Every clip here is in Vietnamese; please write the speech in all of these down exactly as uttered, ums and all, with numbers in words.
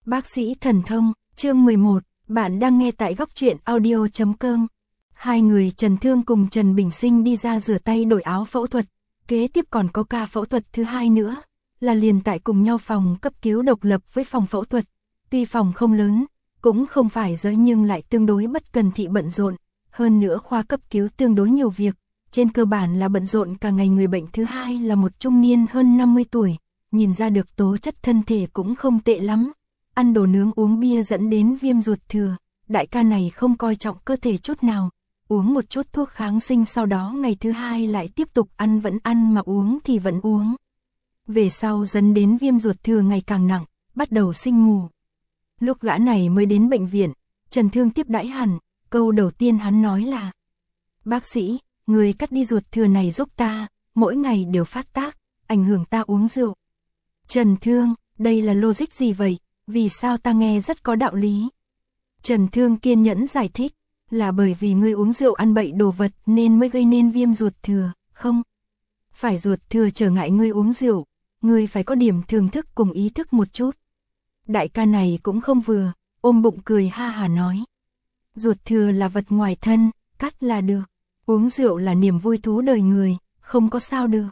Bác sĩ thần thông, chương mười một, bạn đang nghe tại góc truyện audio chấm com. Hai người Trần Thương cùng Trần Bình Sinh đi ra rửa tay đổi áo phẫu thuật, kế tiếp còn có ca phẫu thuật thứ hai nữa, là liền tại cùng nhau phòng cấp cứu độc lập với phòng phẫu thuật. Tuy phòng không lớn, cũng không phải giới nhưng lại tương đối bất cần thị bận rộn, hơn nữa khoa cấp cứu tương đối nhiều việc, trên cơ bản là bận rộn cả ngày. Người bệnh thứ hai là một trung niên hơn năm mươi tuổi, nhìn ra được tố chất thân thể cũng không tệ lắm. Ăn đồ nướng uống bia dẫn đến viêm ruột thừa, đại ca này không coi trọng cơ thể chút nào, uống một chút thuốc kháng sinh sau đó ngày thứ hai lại tiếp tục ăn, vẫn ăn mà uống thì vẫn uống. Về sau dẫn đến viêm ruột thừa ngày càng nặng, bắt đầu sinh mù. Lúc gã này mới đến bệnh viện, Trần Thương tiếp đãi hẳn, câu đầu tiên hắn nói là: "Bác sĩ, người cắt đi ruột thừa này giúp ta, mỗi ngày đều phát tác, ảnh hưởng ta uống rượu." Trần Thương, đây là logic gì vậy? Vì sao ta nghe rất có đạo lý? Trần Thương kiên nhẫn giải thích, là bởi vì ngươi uống rượu ăn bậy đồ vật nên mới gây nên viêm ruột thừa, không? Phải ruột thừa trở ngại ngươi uống rượu, ngươi phải có điểm thưởng thức cùng ý thức một chút. Đại ca này cũng không vừa, ôm bụng cười ha hà nói: "Ruột thừa là vật ngoài thân, cắt là được, uống rượu là niềm vui thú đời người, không có sao được."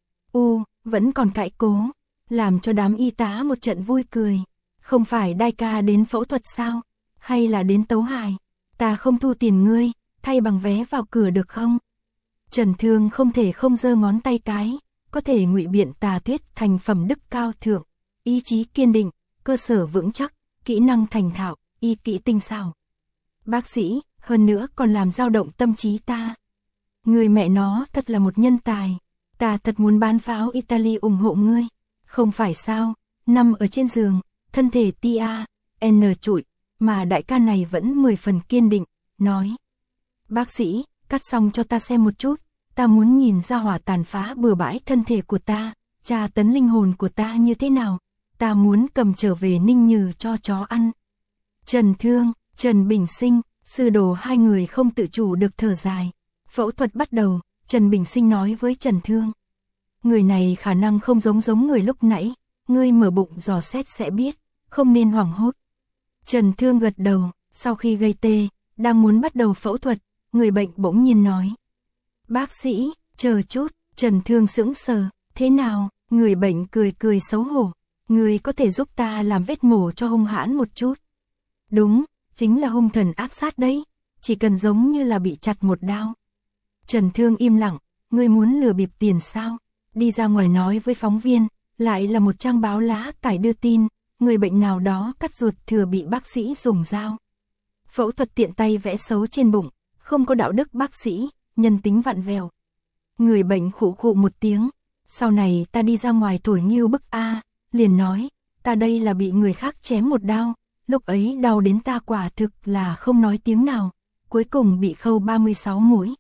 U, vẫn còn cãi cố, làm cho đám y tá một trận vui cười. Không phải đại ca đến phẫu thuật sao? Hay là đến tấu hài? Ta không thu tiền ngươi, thay bằng vé vào cửa được không? Trần Thương không thể không giơ ngón tay cái, có thể ngụy biện tà thuyết thành phẩm đức cao thượng, ý chí kiên định, cơ sở vững chắc, kỹ năng thành thạo, y kỹ tinh xảo. Bác sĩ, hơn nữa còn làm dao động tâm trí ta. Người mẹ nó thật là một nhân tài, ta thật muốn bán pháo Italy ủng hộ ngươi. Không phải sao, nằm ở trên giường, thân thể tia, n trụi, mà đại ca này vẫn mười phần kiên định, nói: "Bác sĩ, cắt xong cho ta xem một chút, ta muốn nhìn ra hỏa tàn phá bừa bãi thân thể của ta, tra tấn linh hồn của ta như thế nào, ta muốn cầm trở về ninh nhừ cho chó ăn." Trần Thương, Trần Bình Sinh, sư đồ hai người không tự chủ được thở dài. Phẫu thuật bắt đầu, Trần Bình Sinh nói với Trần Thương: "Người này khả năng không giống giống người lúc nãy, ngươi mở bụng dò xét sẽ biết, không nên hoảng hốt." Trần Thương gật đầu, sau khi gây tê, đang muốn bắt đầu phẫu thuật, người bệnh bỗng nhiên nói: "Bác sĩ, chờ chút." Trần Thương sững sờ, "Thế nào?" Người bệnh cười cười xấu hổ: "Người có thể giúp ta làm vết mổ cho hung hãn một chút." "Đúng, chính là hung thần ác sát đấy, chỉ cần giống như là bị chặt một đao." Trần Thương im lặng, "Ngươi muốn lừa bịp tiền sao?" Đi ra ngoài nói với phóng viên, lại là một trang báo lá cải đưa tin, người bệnh nào đó cắt ruột thừa bị bác sĩ dùng dao phẫu thuật tiện tay vẽ xấu trên bụng, không có đạo đức bác sĩ, nhân tính vặn vẹo. Người bệnh khụ khụ một tiếng, "Sau này ta đi ra ngoài thổi nghiêu bức a." Liền nói: "Ta đây là bị người khác chém một đao, lúc ấy đau đến ta quả thực là không nói tiếng nào, cuối cùng bị khâu ba mươi sáu mũi.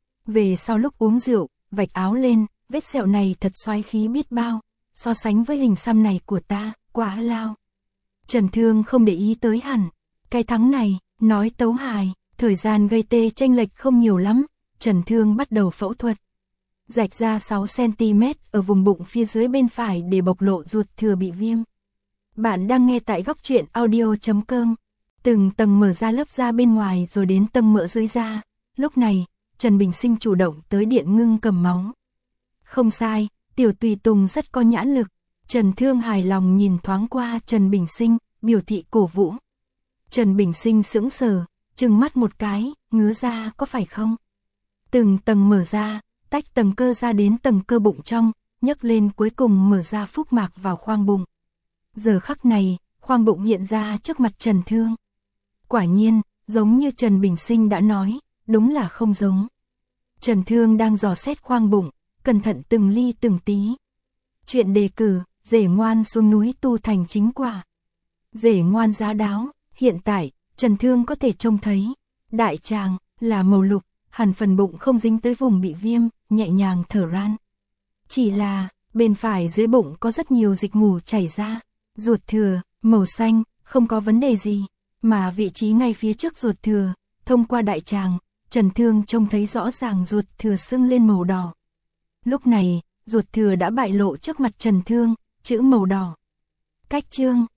Về sau lúc uống rượu, vạch áo lên, vết sẹo này thật xoái khí biết bao, so sánh với hình xăm này của ta, quá lao." Trần Thương không để ý tới hẳn, cái thắng này, nói tấu hài, thời gian gây tê chênh lệch không nhiều lắm, Trần Thương bắt đầu phẫu thuật. Rạch ra sáu xăng ti mét ở vùng bụng phía dưới bên phải để bộc lộ ruột thừa bị viêm. Bạn đang nghe tại góc truyện audio chấm com. Từng tầng mở ra lớp da bên ngoài rồi đến tầng mỡ dưới da. Lúc này, Trần Bình Sinh chủ động tới điện ngưng cầm máu. Không sai, tiểu tùy tùng rất có nhãn lực. Trần Thương hài lòng nhìn thoáng qua Trần Bình Sinh, biểu thị cổ vũ. Trần Bình Sinh sững sờ, trừng mắt một cái, ngứa ra có phải không? Từng tầng mở ra, tách tầng cơ ra đến tầng cơ bụng trong, nhấc lên cuối cùng mở ra phúc mạc vào khoang bụng. Giờ khắc này, khoang bụng hiện ra trước mặt Trần Thương. Quả nhiên, giống như Trần Bình Sinh đã nói, đúng là không giống. Trần Thương đang dò xét khoang bụng, cẩn thận từng ly từng tí. Chuyện đề cử, rể ngoan xuống núi tu thành chính quả. Rể ngoan giá đáo, hiện tại, Trần Thương có thể trông thấy, đại tràng, là màu lục, hẳn phần bụng không dính tới vùng bị viêm, nhẹ nhàng thở ran. Chỉ là, bên phải dưới bụng có rất nhiều dịch mù chảy ra, ruột thừa, màu xanh, không có vấn đề gì, mà vị trí ngay phía trước ruột thừa, thông qua đại tràng, Trần Thương trông thấy rõ ràng ruột thừa sưng lên màu đỏ. Lúc này, ruột thừa đã bại lộ trước mặt Trần Thương, chữ màu đỏ. Cách chương,